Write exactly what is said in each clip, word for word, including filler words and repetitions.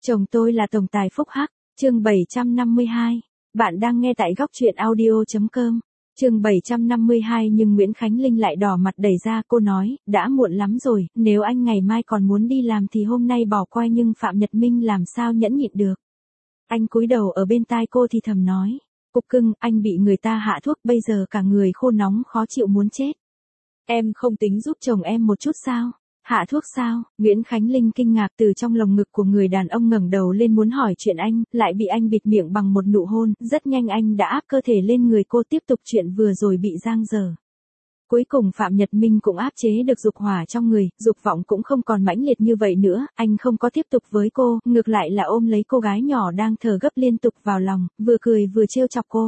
Chồng tôi là tổng tài phúc hắc, chương bảy trăm năm mươi hai. Bạn đang nghe tại góc truyện audio.com. Chương bảy trăm năm mươi hai nhưng Nguyễn Khánh Linh lại đỏ mặt đẩy ra, cô nói, đã muộn lắm rồi, nếu anh ngày mai còn muốn đi làm thì hôm nay bỏ qua, nhưng Phạm Nhật Minh làm sao nhẫn nhịn được. Anh cúi đầu ở bên tai cô thì thầm nói, cục cưng, anh bị người ta hạ thuốc, bây giờ cả người khô nóng khó chịu muốn chết. Em không tính giúp chồng em một chút sao? Hạ thuốc sao? Nguyễn Khánh Linh kinh ngạc từ trong lồng ngực của người đàn ông ngẩng đầu lên muốn hỏi chuyện anh, lại bị anh bịt miệng bằng một nụ hôn, rất nhanh anh đã áp cơ thể lên người cô tiếp tục chuyện vừa rồi bị giang dở. Cuối cùng Phạm Nhật Minh cũng áp chế được dục hỏa trong người, dục vọng cũng không còn mãnh liệt như vậy nữa, anh không có tiếp tục với cô, ngược lại là ôm lấy cô gái nhỏ đang thở gấp liên tục vào lòng, vừa cười vừa trêu chọc cô.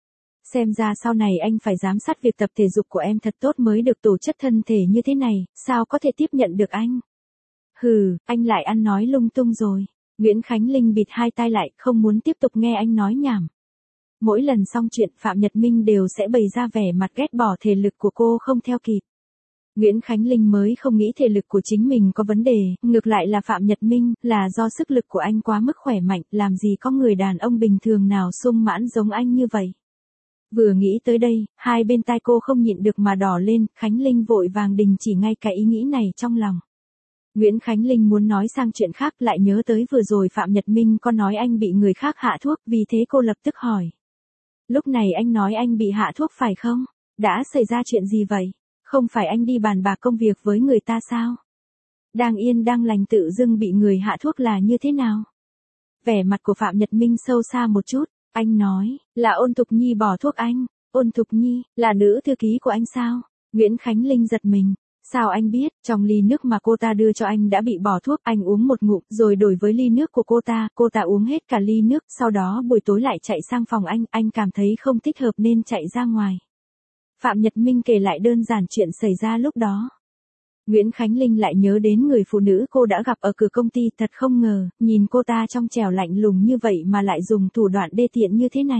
Xem ra sau này anh phải giám sát việc tập thể dục của em thật tốt mới được, tổ chất thân thể như thế này, sao có thể tiếp nhận được anh. Hừ, anh lại ăn nói lung tung rồi. Nguyễn Khánh Linh bịt hai tai lại, không muốn tiếp tục nghe anh nói nhảm. Mỗi lần xong chuyện Phạm Nhật Minh đều sẽ bày ra vẻ mặt ghét bỏ thể lực của cô không theo kịp. Nguyễn Khánh Linh mới không nghĩ thể lực của chính mình có vấn đề, ngược lại là Phạm Nhật Minh, là do sức lực của anh quá mức khỏe mạnh, làm gì có người đàn ông bình thường nào sung mãn giống anh như vậy. Vừa nghĩ tới đây, hai bên tai cô không nhịn được mà đỏ lên, Khánh Linh vội vàng đình chỉ ngay cái ý nghĩ này trong lòng. Nguyễn Khánh Linh muốn nói sang chuyện khác, lại nhớ tới vừa rồi Phạm Nhật Minh có nói anh bị người khác hạ thuốc, vì thế cô lập tức hỏi. Lúc này anh nói anh bị hạ thuốc phải không? Đã xảy ra chuyện gì vậy? Không phải anh đi bàn bạc công việc với người ta sao? Đang yên đang lành tự dưng bị người hạ thuốc là như thế nào? Vẻ mặt của Phạm Nhật Minh sâu xa một chút. Anh nói, là Ôn Thục Nhi bỏ thuốc anh. Ôn Thục Nhi, là nữ thư ký của anh sao? Nguyễn Khánh Linh giật mình. Sao anh biết, trong ly nước mà cô ta đưa cho anh đã bị bỏ thuốc, anh uống một ngụm, rồi đổi với ly nước của cô ta, cô ta uống hết cả ly nước, sau đó buổi tối lại chạy sang phòng anh, anh cảm thấy không thích hợp nên chạy ra ngoài. Phạm Nhật Minh kể lại đơn giản chuyện xảy ra lúc đó. Nguyễn Khánh Linh lại nhớ đến người phụ nữ cô đã gặp ở cửa công ty, thật không ngờ, nhìn cô ta trong trẻo lạnh lùng như vậy mà lại dùng thủ đoạn đê tiện như thế này.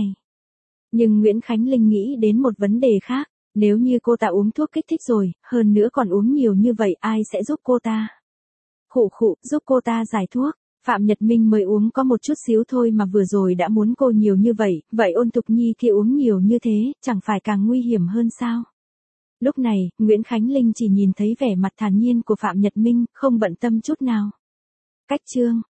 Nhưng Nguyễn Khánh Linh nghĩ đến một vấn đề khác, nếu như cô ta uống thuốc kích thích rồi, hơn nữa còn uống nhiều như vậy, ai sẽ giúp cô ta? Khụ khụ, giúp cô ta giải thuốc. Phạm Nhật Minh mới uống có một chút xíu thôi mà vừa rồi đã muốn cô nhiều như vậy, vậy Ôn Thục Nhi kia uống nhiều như thế, chẳng phải càng nguy hiểm hơn sao? Lúc này, Nguyễn Khánh Linh chỉ nhìn thấy vẻ mặt thản nhiên của Phạm Nhật Minh, không bận tâm chút nào. Cách chương